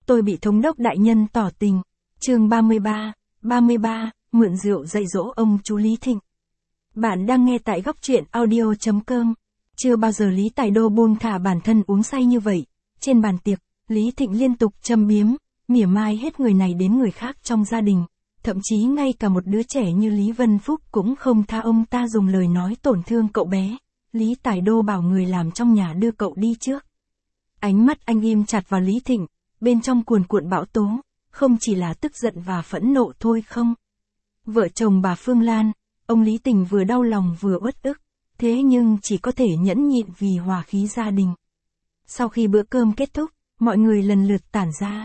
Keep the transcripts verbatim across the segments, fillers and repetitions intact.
tôi bị thống đốc đại nhân tỏ tình. Chương ba mươi ba, ba mươi ba, mượn rượu dạy dỗ ông chú Lý Thịnh. Bạn đang nghe tại góc truyện audio chấm com. Chưa bao giờ Lý Tài Đô buông thả bản thân uống say như vậy. Trên bàn tiệc, Lý Thịnh liên tục châm biếm, mỉa mai hết người này đến người khác trong gia đình. Thậm chí ngay cả một đứa trẻ như Lý Vân Phúc cũng không tha ông ta dùng lời nói tổn thương cậu bé. Lý Tài Đô bảo người làm trong nhà đưa cậu đi trước. Ánh mắt anh ghim chặt vào Lý Thịnh, bên trong cuồn cuộn bão tố, không chỉ là tức giận và phẫn nộ thôi không. Vợ chồng bà Phương Lan, ông Lý Tình vừa đau lòng vừa uất ức, thế nhưng chỉ có thể nhẫn nhịn vì hòa khí gia đình. Sau khi bữa cơm kết thúc, mọi người lần lượt tản ra.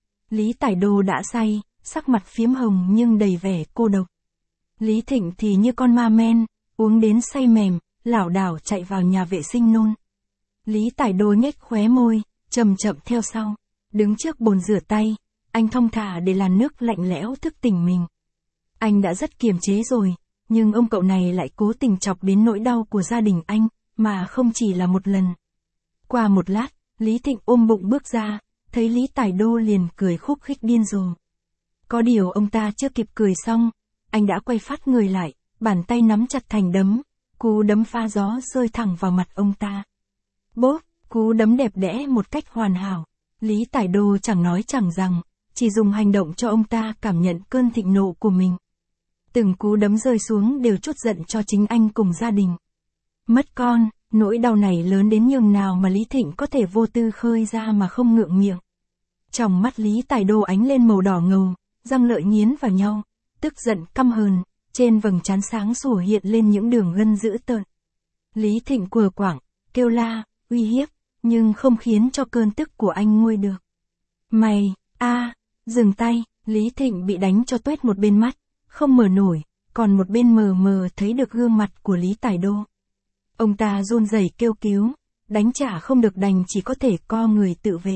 Lý Tài Đô đã say, sắc mặt phiếm hồng nhưng đầy vẻ cô độc. Lý Thịnh thì như con ma men, uống đến say mềm, lảo đảo chạy vào nhà vệ sinh nôn. Lý Tài Đô nhếch khóe môi, chậm chậm theo sau. Đứng trước bồn rửa tay, anh thong thả để làn nước lạnh lẽo thức tỉnh mình. Anh đã rất kiềm chế rồi, nhưng ông cậu này lại cố tình chọc đến nỗi đau của gia đình anh, mà không chỉ là một lần. Qua một lát, Lý Thịnh ôm bụng bước ra, thấy Lý Tài Đô liền cười khúc khích điên rồ. Có điều ông ta chưa kịp cười xong, anh đã quay phát người lại, bàn tay nắm chặt thành đấm, cú đấm pha gió rơi thẳng vào mặt ông ta. Bốp, cú đấm đẹp đẽ một cách hoàn hảo. Lý Tài Đô chẳng nói chẳng rằng, chỉ dùng hành động cho ông ta cảm nhận cơn thịnh nộ của mình. Từng cú đấm rơi xuống đều trút giận cho chính anh cùng gia đình. Mất con, nỗi đau này lớn đến nhường nào mà Lý Thịnh có thể vô tư khơi ra mà không ngượng miệng. Trong mắt Lý Tài Đô ánh lên màu đỏ ngầu, răng lợi nghiến vào nhau, tức giận căm hờn, trên vầng trán sáng sủa hiện lên những đường gân dữ tợn. Lý Thịnh quờ quạng, kêu la, uy hiếp, nhưng không khiến cho cơn tức của anh nguôi được. Mày, a, dừng tay, Lý Thịnh bị đánh cho tuét một bên mắt, không mở nổi, còn một bên mờ mờ thấy được gương mặt của Lý Tài Đô. Ông ta run rẩy kêu cứu, đánh trả không được đành chỉ có thể co người tự vệ.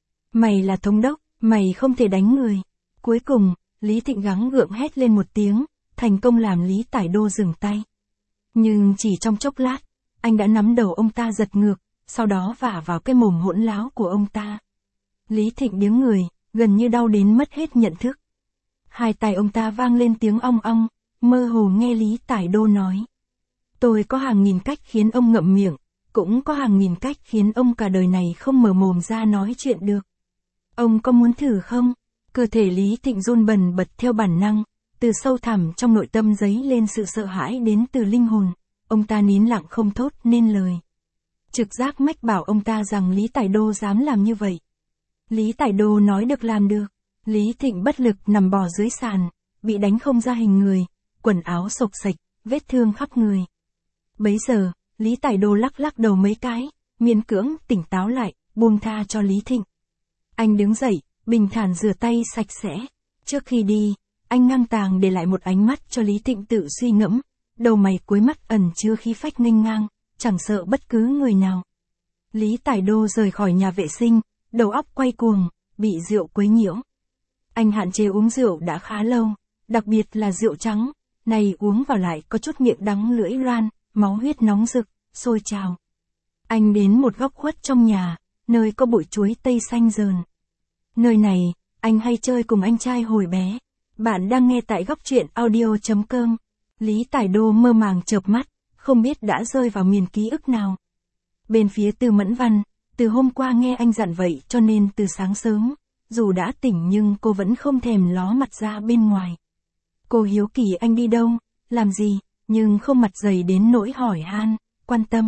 Mày là thống đốc, mày không thể đánh người. Cuối cùng, Lý Thịnh gắng gượng hét lên một tiếng, thành công làm Lý Tài Đô dừng tay. Nhưng chỉ trong chốc lát, anh đã nắm đầu ông ta giật ngược, sau đó vả vào cái mồm hỗn láo của ông ta. Lý Thịnh điếng người, gần như đau đến mất hết nhận thức. Hai tai ông ta vang lên tiếng ong ong, mơ hồ nghe Lý Tài Đô nói. Tôi có hàng nghìn cách khiến ông ngậm miệng, cũng có hàng nghìn cách khiến ông cả đời này không mở mồm ra nói chuyện được. Ông có muốn thử không? Cơ thể Lý Thịnh run bần bật theo bản năng, từ sâu thẳm trong nội tâm dấy lên sự sợ hãi đến từ linh hồn. Ông ta nín lặng không thốt nên lời. Trực giác mách bảo ông ta rằng Lý Tài Đô dám làm như vậy. Lý Tài Đô nói được làm được. Lý Thịnh bất lực nằm bò dưới sàn, bị đánh không ra hình người, quần áo xộc xệch, vết thương khắp người. Bấy giờ, Lý Tài Đô lắc lắc đầu mấy cái, miễn cưỡng tỉnh táo lại, buông tha cho Lý Thịnh. Anh đứng dậy, bình thản rửa tay sạch sẽ. Trước khi đi, anh ngang tàng để lại một ánh mắt cho Lý Thịnh tự suy ngẫm, đầu mày cuối mắt ẩn chứa khí phách nghênh ngang, chẳng sợ bất cứ người nào. Lý Tài Đô rời khỏi nhà vệ sinh, đầu óc quay cuồng, bị rượu quấy nhiễu. Anh hạn chế uống rượu đã khá lâu, đặc biệt là rượu trắng, này uống vào lại có chút miệng đắng lưỡi loan, máu huyết nóng rực, sôi trào. Anh đến một góc khuất trong nhà, nơi có bụi chuối tây xanh rờn. Nơi này, anh hay chơi cùng anh trai hồi bé. Bạn đang nghe tại góc truyện audio chấm com. Lý Tài Đô mơ màng chợp mắt, không biết đã rơi vào miền ký ức nào. Bên phía Từ Mẫn Văn, từ hôm qua nghe anh dặn vậy cho nên từ sáng sớm, dù đã tỉnh nhưng cô vẫn không thèm ló mặt ra bên ngoài. Cô hiếu kỳ anh đi đâu, làm gì, nhưng không mặt dày đến nỗi hỏi han, quan tâm.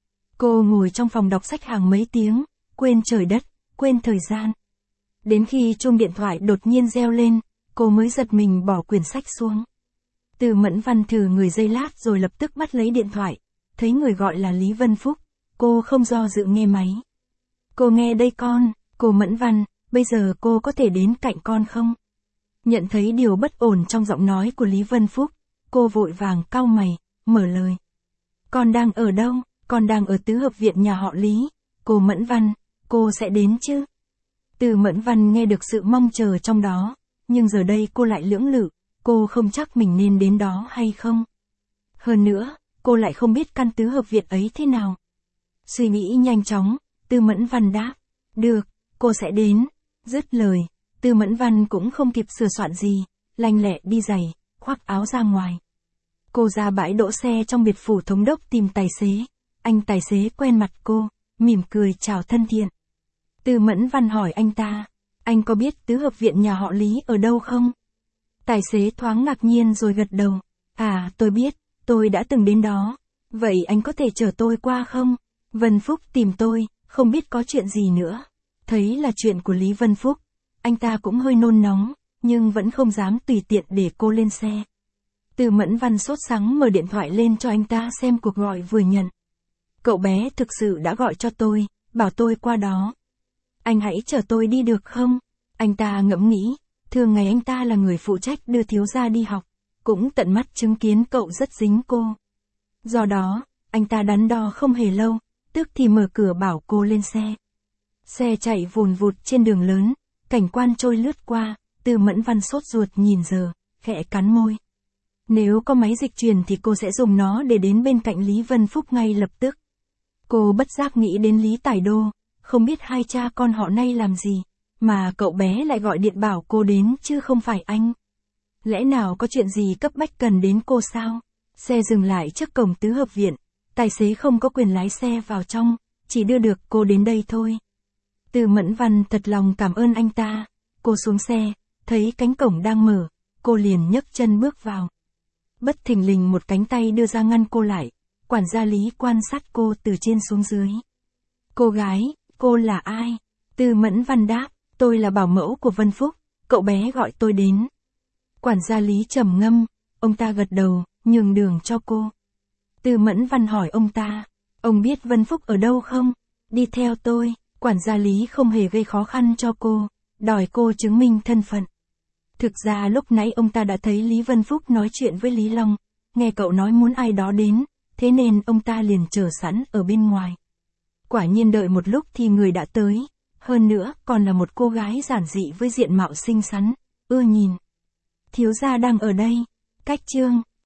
Cô ngồi trong phòng đọc sách hàng mấy tiếng, quên trời đất, quên thời gian. Đến khi chuông điện thoại đột nhiên reo lên, cô mới giật mình bỏ quyển sách xuống. Từ Mẫn Văn thử người giây lát rồi lập tức bắt lấy điện thoại, thấy người gọi là Lý Vân Phúc, cô không do dự nghe máy. Cô nghe đây con, cô Mẫn Văn, bây giờ cô có thể đến cạnh con không? Nhận thấy điều bất ổn trong giọng nói của Lý Vân Phúc, cô vội vàng cau mày, mở lời. Con đang ở đâu? Con đang ở tứ hợp viện nhà họ Lý. Cô Mẫn Văn, cô sẽ đến chứ? Từ Mẫn Văn nghe được sự mong chờ trong đó, nhưng giờ đây cô lại lưỡng lự, cô không chắc mình nên đến đó hay không. Hơn nữa, cô lại không biết căn tứ hợp viện ấy thế nào. Suy nghĩ nhanh chóng, Từ Mẫn Văn đáp, được, cô sẽ đến, Dứt lời, Tư Mẫn Văn cũng không kịp sửa soạn gì, lanh lẹ đi giày, khoác áo ra ngoài. Cô ra bãi đỗ xe trong biệt phủ thống đốc tìm tài xế. Anh tài xế quen mặt cô, mỉm cười chào thân thiện. Tư Mẫn Văn hỏi anh ta, anh có biết tứ hợp viện nhà họ Lý ở đâu không? Tài xế thoáng ngạc nhiên rồi gật đầu. À, tôi biết, tôi đã từng đến đó. Vậy anh có thể chở tôi qua không? Vân Phúc tìm tôi, không biết có chuyện gì nữa. Thấy là chuyện của Lý Vân Phúc, anh ta cũng hơi nôn nóng, nhưng vẫn không dám tùy tiện để cô lên xe. Tư Mẫn Văn sốt sắng mở điện thoại lên cho anh ta xem cuộc gọi vừa nhận. Cậu bé thực sự đã gọi cho tôi, bảo tôi qua đó. Anh hãy chở tôi đi được không? Anh ta ngẫm nghĩ, thường ngày anh ta là người phụ trách đưa thiếu gia đi học, cũng tận mắt chứng kiến cậu rất dính cô. Do đó, anh ta đắn đo không hề lâu, tức thì mở cửa bảo cô lên xe. Xe chạy vùn vụt trên đường lớn, cảnh quan trôi lướt qua, Tư Mẫn Văn sốt ruột nhìn giờ, khẽ cắn môi. Nếu có máy dịch truyền thì cô sẽ dùng nó để đến bên cạnh Lý Vân Phúc ngay lập tức. Cô bất giác nghĩ đến Lý Tài Đô, không biết hai cha con họ nay làm gì, mà cậu bé lại gọi điện bảo cô đến chứ không phải anh. Lẽ nào có chuyện gì cấp bách cần đến cô sao? Xe dừng lại trước cổng tứ hợp viện, tài xế không có quyền lái xe vào trong, chỉ đưa được cô đến đây thôi. Tư Mẫn Văn thật lòng cảm ơn anh ta, cô xuống xe, thấy cánh cổng đang mở, cô liền nhấc chân bước vào. Bất thình lình một cánh tay đưa ra ngăn cô lại, quản gia Lý quan sát cô từ trên xuống dưới. Cô gái, cô là ai? Tư Mẫn Văn đáp, tôi là bảo mẫu của Vân Phúc, cậu bé gọi tôi đến. Quản gia Lý trầm ngâm, ông ta gật đầu, nhường đường cho cô. Tư Mẫn Văn hỏi ông ta, ông biết Vân Phúc ở đâu không? Đi theo tôi, quản gia Lý không hề gây khó khăn cho cô, đòi cô chứng minh thân phận. Thực ra lúc nãy ông ta đã thấy Lý Vân Phúc nói chuyện với Lý Long, nghe cậu nói muốn ai đó đến, thế nên ông ta liền chờ sẵn ở bên ngoài. Quả nhiên đợi một lúc thì người đã tới, hơn nữa còn là một cô gái giản dị với diện mạo xinh xắn, ưa nhìn. Thiếu gia đang ở đây, cách chương.